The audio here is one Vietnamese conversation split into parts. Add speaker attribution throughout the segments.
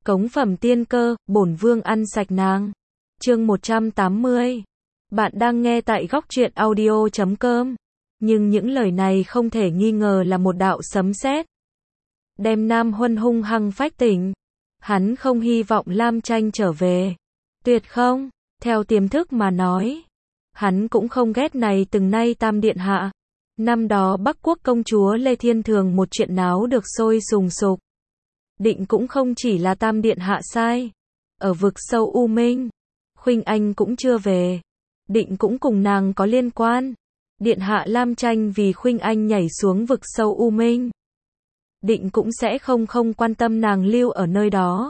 Speaker 1: Cống phẩm tiên cơ, bổn vương ăn sạch nàng. Chương 180. Bạn đang nghe tại góc truyện audio.com. Nhưng những lời này không thể nghi ngờ là một đạo sấm sét, đem Nam Huân hung hăng phách tỉnh. Hắn không hy vọng Lam Tranh trở về. Tuyệt không, theo tiềm thức mà nói. Hắn cũng không ghét này từng nay Tam Điện Hạ. Năm đó Bắc Quốc công chúa Lê Thiên Thường một chuyện náo được sôi sùng sục. Định cũng không chỉ là Tam Điện Hạ sai. Ở vực sâu U Minh, Khuynh Anh cũng chưa về. Định cũng cùng nàng có liên quan. Điện Hạ Lam Tranh vì Khuynh Anh nhảy xuống vực sâu U Minh. Định cũng sẽ không quan tâm nàng lưu ở nơi đó.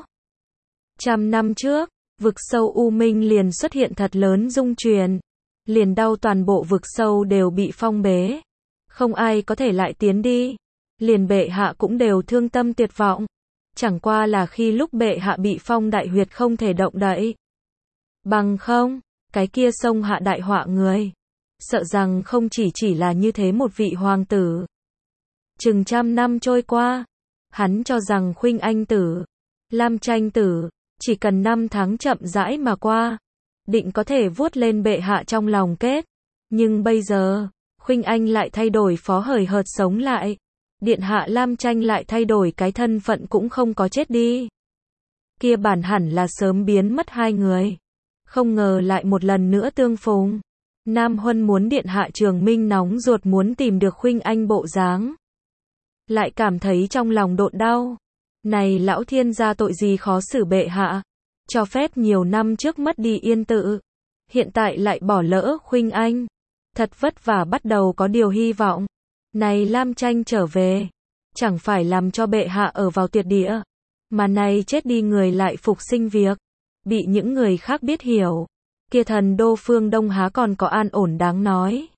Speaker 1: 100 năm trước, vực sâu U Minh liền xuất hiện thật lớn rung chuyển. Liền đau toàn bộ vực sâu đều bị phong bế. Không ai có thể lại tiến đi. Liền bệ hạ cũng đều thương tâm tuyệt vọng. Chẳng qua là khi lúc bệ hạ bị phong đại huyệt không thể động đậy. Bằng không, cái kia xông hạ đại họa người. Sợ rằng không chỉ là như thế một vị hoàng tử. Chừng 100 năm trôi qua, hắn cho rằng Khuynh Anh tử, Lam Tranh tử, chỉ cần 5 tháng chậm rãi mà qua, định có thể vuốt lên bệ hạ trong lòng kết. Nhưng bây giờ, Khuynh Anh lại thay đổi phó hời hợt sống lại. Điện hạ Lam Tranh lại thay đổi cái thân phận cũng không có chết đi. Kia bản hẳn là sớm biến mất hai người. Không ngờ lại một lần nữa tương phùng. Nam Huân muốn điện hạ Trường Minh nóng ruột muốn tìm được Khuynh Anh bộ dáng. Lại cảm thấy trong lòng độn đau. Này lão thiên gia tội gì khó xử bệ hạ. Cho phép nhiều năm trước mất đi yên tự. Hiện tại lại bỏ lỡ Khuynh Anh. Thật vất vả bắt đầu có điều hy vọng. Này Lam Tranh trở về. Chẳng phải làm cho bệ hạ ở vào tuyệt địa. Mà này chết đi người lại phục sinh việc. Bị những người khác biết hiểu. Kia thần đô phương Đông há còn có an ổn đáng nói.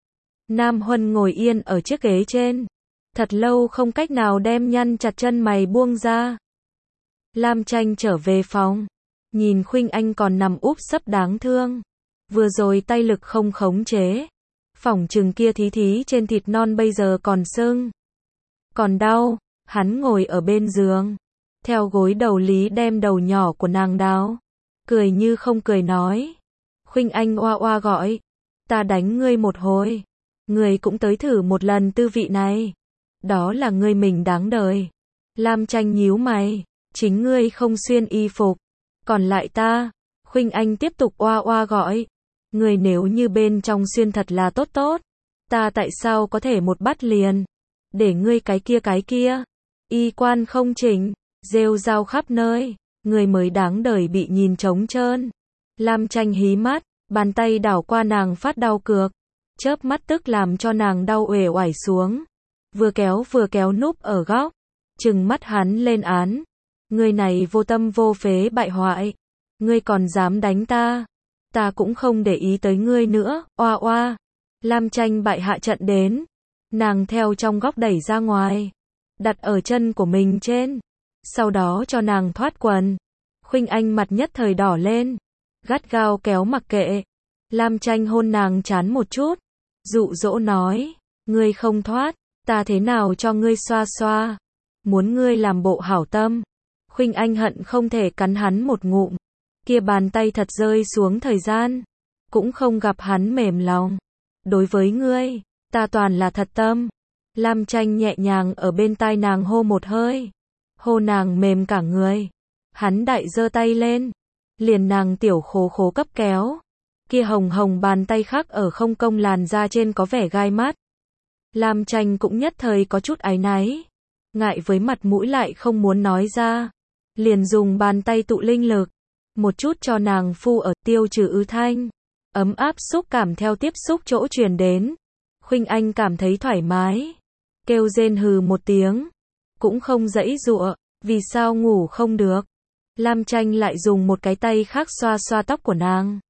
Speaker 1: Nam Huân ngồi yên ở chiếc ghế trên. Thật lâu không cách nào đem nhăn chặt chân mày buông ra. Lam Tranh trở về phòng. Nhìn Khuynh Anh còn nằm úp sấp đáng thương. Vừa rồi tay lực không khống chế. Phỏng chừng kia thí trên thịt non bây giờ còn sưng. Còn đau. Hắn ngồi ở bên giường. Theo gối đầu lý đem đầu nhỏ của nàng đào. Cười như không cười nói. Khuynh Anh oa oa gọi. Ta đánh ngươi một hồi. Ngươi cũng tới thử một lần tư vị này. Đó là ngươi mình đáng đời. Lam Tranh nhíu mày. Chính ngươi không xuyên y phục. Còn lại ta. Khuynh Anh tiếp tục oa oa gọi. Ngươi nếu như bên trong xuyên thật là tốt tốt. Ta tại sao có thể một bắt liền. Để ngươi cái kia. Y quan không chỉnh. Rêu rao khắp nơi. Người mới đáng đời bị nhìn trống trơn. Lam Tranh hí mắt. Bàn tay đảo qua nàng phát đau cược. Chớp mắt tức làm cho nàng đau uể oải xuống. Vừa kéo núp ở góc. Trừng mắt hắn lên án. Ngươi này vô tâm vô phế bại hoại. Ngươi còn dám đánh ta. Ta cũng không để ý tới ngươi nữa. Oa oa. Lam Tranh bại hạ trận đến. Nàng theo trong góc đẩy ra ngoài. Đặt ở chân của mình trên. Sau đó cho nàng thoát quần. Khuynh Anh mặt nhất thời đỏ lên. Gắt gao kéo mặc kệ. Lam Tranh hôn nàng chán một chút. Dụ dỗ nói. Ngươi không thoát. Ta thế nào cho ngươi xoa xoa. Muốn ngươi làm bộ hảo tâm. Khuynh Anh hận không thể cắn hắn một ngụm. Kia bàn tay thật rơi xuống thời gian. Cũng không gặp hắn mềm lòng. Đối với ngươi, ta toàn là thật tâm. Lam Tranh nhẹ nhàng ở bên tai nàng hô một hơi. Hô nàng mềm cả người. Hắn đại giơ tay lên. Liền nàng tiểu khố cấp kéo. Kia hồng bàn tay khác ở không công làn da trên có vẻ gai mắt. Lam Tranh cũng nhất thời có chút áy náy. Ngại với mặt mũi lại không muốn nói ra. Liền dùng bàn tay tụ linh lực. Một chút cho nàng phu ở tiêu trừ ứ thanh. Ấm áp xúc cảm theo tiếp xúc chỗ truyền đến. Khuynh Anh cảm thấy thoải mái. Kêu rên hừ một tiếng. Cũng không giãy giụa. Vì sao ngủ không được. Lam Tranh lại dùng một cái tay khác xoa xoa tóc của nàng.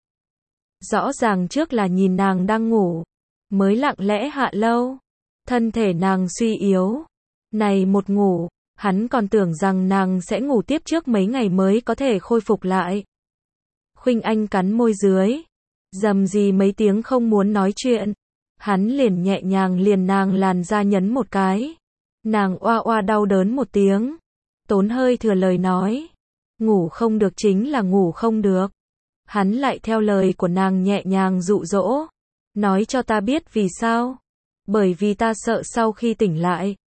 Speaker 1: Rõ ràng trước là nhìn nàng đang ngủ. Mới lặng lẽ hạ lâu. Thân thể nàng suy yếu. Này một ngủ. Hắn còn tưởng rằng nàng sẽ ngủ tiếp trước mấy ngày mới có thể khôi phục lại. Khuynh Anh cắn môi dưới. Rầm gì mấy tiếng không muốn nói chuyện. Hắn liền nhẹ nhàng liền nàng làn da nhấn một cái. Nàng oa oa đau đớn một tiếng. Tốn hơi thừa lời nói. ngủ không được chính là ngủ không được. Hắn lại theo lời của nàng nhẹ nhàng dụ dỗ, nói cho ta biết vì sao. Bởi vì ta sợ sau khi tỉnh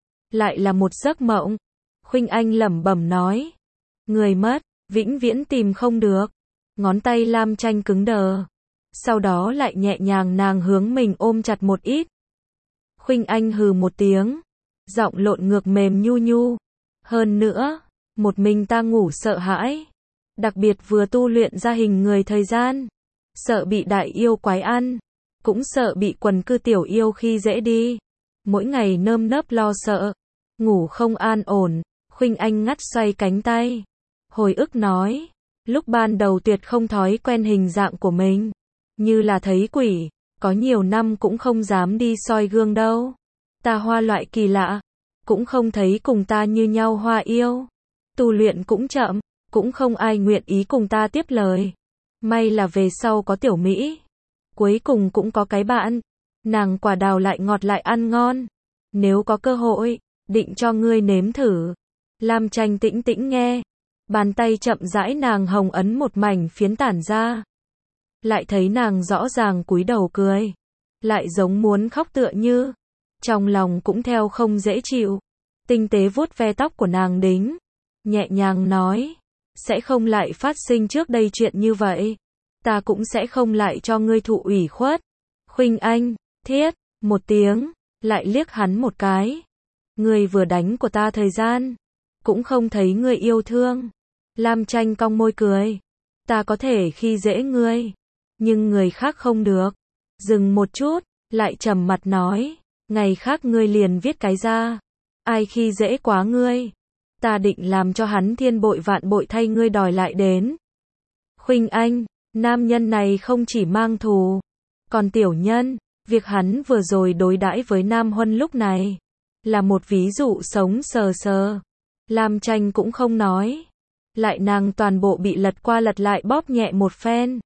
Speaker 1: lại là một giấc mộng. Khuynh Anh lẩm bẩm nói, người mất, vĩnh viễn tìm không được. Ngón tay Lam Tranh cứng đờ, sau đó lại nhẹ nhàng nàng hướng mình ôm chặt một ít. Khuynh Anh hừ một tiếng, giọng lộn ngược mềm nhu nhu. Hơn nữa, một mình ta ngủ sợ hãi. Đặc biệt vừa tu luyện ra hình người thời gian. Sợ bị đại yêu quái ăn. Cũng sợ bị quần cư tiểu yêu khi dễ đi. Mỗi ngày nơm nớp lo sợ. Ngủ không an ổn. Khuynh Anh ngắt xoay cánh tay. Hồi ức nói. Lúc ban đầu tuyệt không thói quen hình dạng của mình. Như là thấy quỷ. Có nhiều năm cũng không dám đi soi gương đâu. Ta hoa loại kỳ lạ. Cũng không thấy cùng ta như nhau hoa yêu. Tu luyện cũng chậm. Cũng không ai nguyện ý cùng ta tiếp lời. May là về sau có tiểu Mỹ. Cuối cùng cũng có cái bạn. Nàng quả đào lại ngọt lại ăn ngon. Nếu có cơ hội, định cho ngươi nếm thử. Lam Tranh tĩnh tĩnh nghe. Bàn tay chậm rãi nàng hồng ấn một mảnh phiến tản ra. Lại thấy nàng rõ ràng cúi đầu cười. Lại giống muốn khóc tựa như. Trong lòng cũng theo không dễ chịu. Tinh tế vuốt ve tóc của nàng đính. Nhẹ nhàng nói. Sẽ không lại phát sinh trước đây chuyện như vậy. Ta cũng sẽ không lại cho ngươi thụ ủy khuất. Khuynh Anh, thiết, một tiếng, lại liếc hắn một cái. Ngươi vừa đánh của ta thời gian. Cũng không thấy ngươi yêu thương. Lam Tranh cong môi cười. Ta có thể khi dễ ngươi. Nhưng người khác không được. Dừng một chút, lại trầm mặt nói. Ngày khác ngươi liền viết cái ra. Ai khi dễ quá ngươi. Ta định làm cho hắn thiên bội vạn bội thay ngươi đòi lại đến. Khuynh Anh, nam nhân này không chỉ mang thù. Còn tiểu nhân, việc hắn vừa rồi đối đãi với Nam Huân lúc này. Là một ví dụ sống sờ sờ. Lam Tranh cũng không nói. Lại nàng toàn bộ bị lật qua lật lại bóp nhẹ một phen.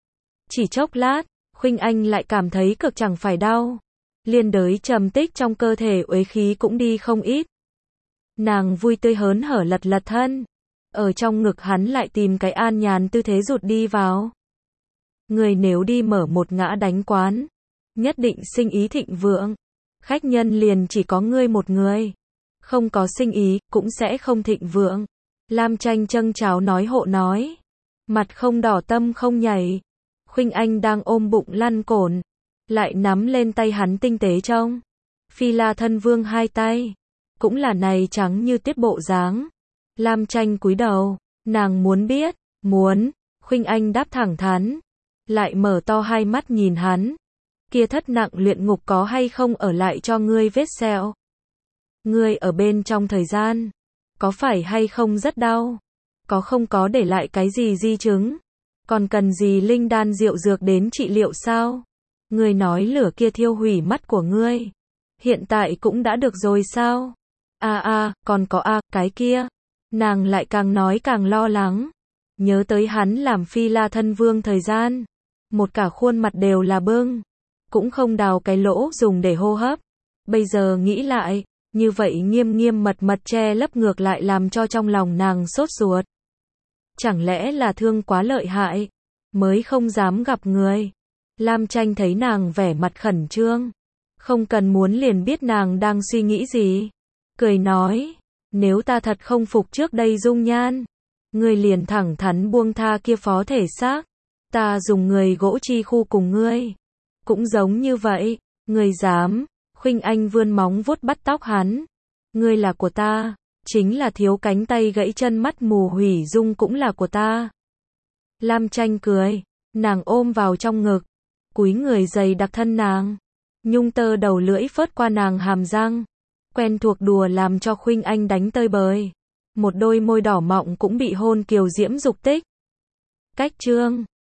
Speaker 1: Chỉ chốc lát, Khuynh Anh lại cảm thấy cực chẳng phải đau. Liên đới trầm tích trong cơ thể uế khí cũng đi không ít. Nàng vui tươi hớn hở lật lật thân. Ở trong ngực hắn lại tìm cái an nhàn tư thế rụt đi vào. Người nếu đi mở một ngã đánh quán, nhất định sinh ý thịnh vượng. Khách nhân liền chỉ có ngươi một người. Không có sinh ý, cũng sẽ không thịnh vượng. Lam Tranh châng cháo nói hộ nói. Mặt không đỏ tâm không nhảy. Khuynh Anh đang ôm bụng lăn cổn. Lại nắm lên tay hắn tinh tế trông. Phi La Thân Vương hai tay. Cũng là này trắng như tuyết bộ dáng. Lam Tranh cúi đầu. Nàng muốn biết. Muốn. Khuynh Anh đáp thẳng thắn. Lại mở to hai mắt nhìn hắn. Kia thất nặng luyện ngục có hay không ở lại cho ngươi vết sẹo? Ngươi ở bên trong thời gian. Có phải hay không rất đau? Có không có để lại cái gì di chứng? Còn cần gì linh đan diệu dược đến trị liệu sao? Ngươi nói lửa kia thiêu hủy mắt của ngươi. Hiện tại cũng đã được rồi sao? Còn có cái kia. Nàng lại càng nói càng lo lắng. Nhớ tới hắn làm Phi La Thân Vương thời gian. Một cả khuôn mặt đều là bưng. Cũng không đào cái lỗ dùng để hô hấp. Bây giờ nghĩ lại, như vậy nghiêm nghiêm mật mật che lấp ngược lại làm cho trong lòng nàng sốt ruột. Chẳng lẽ là thương quá lợi hại, mới không dám gặp người. Lam Tranh thấy nàng vẻ mặt khẩn trương. Không cần muốn liền biết nàng đang suy nghĩ gì. Cười nói, nếu ta thật không phục trước đây dung nhan. Ngươi liền thẳng thắn buông tha kia phó thể xác. Ta dùng người gỗ chi khu cùng ngươi. Cũng giống như vậy, ngươi dám. Khuynh Anh vươn móng vuốt bắt tóc hắn. Ngươi là của ta, chính là thiếu cánh tay gãy chân mắt mù hủy dung cũng là của ta. Lam Tranh cười, nàng ôm vào trong ngực, cúi người dày đặc thân nàng. Nhung tơ đầu lưỡi phớt qua nàng hàm răng. Quen thuộc đùa làm cho Khuynh Anh đánh tơi bời. Một đôi môi đỏ mọng cũng bị hôn kiều diễm dục tích. Cách chương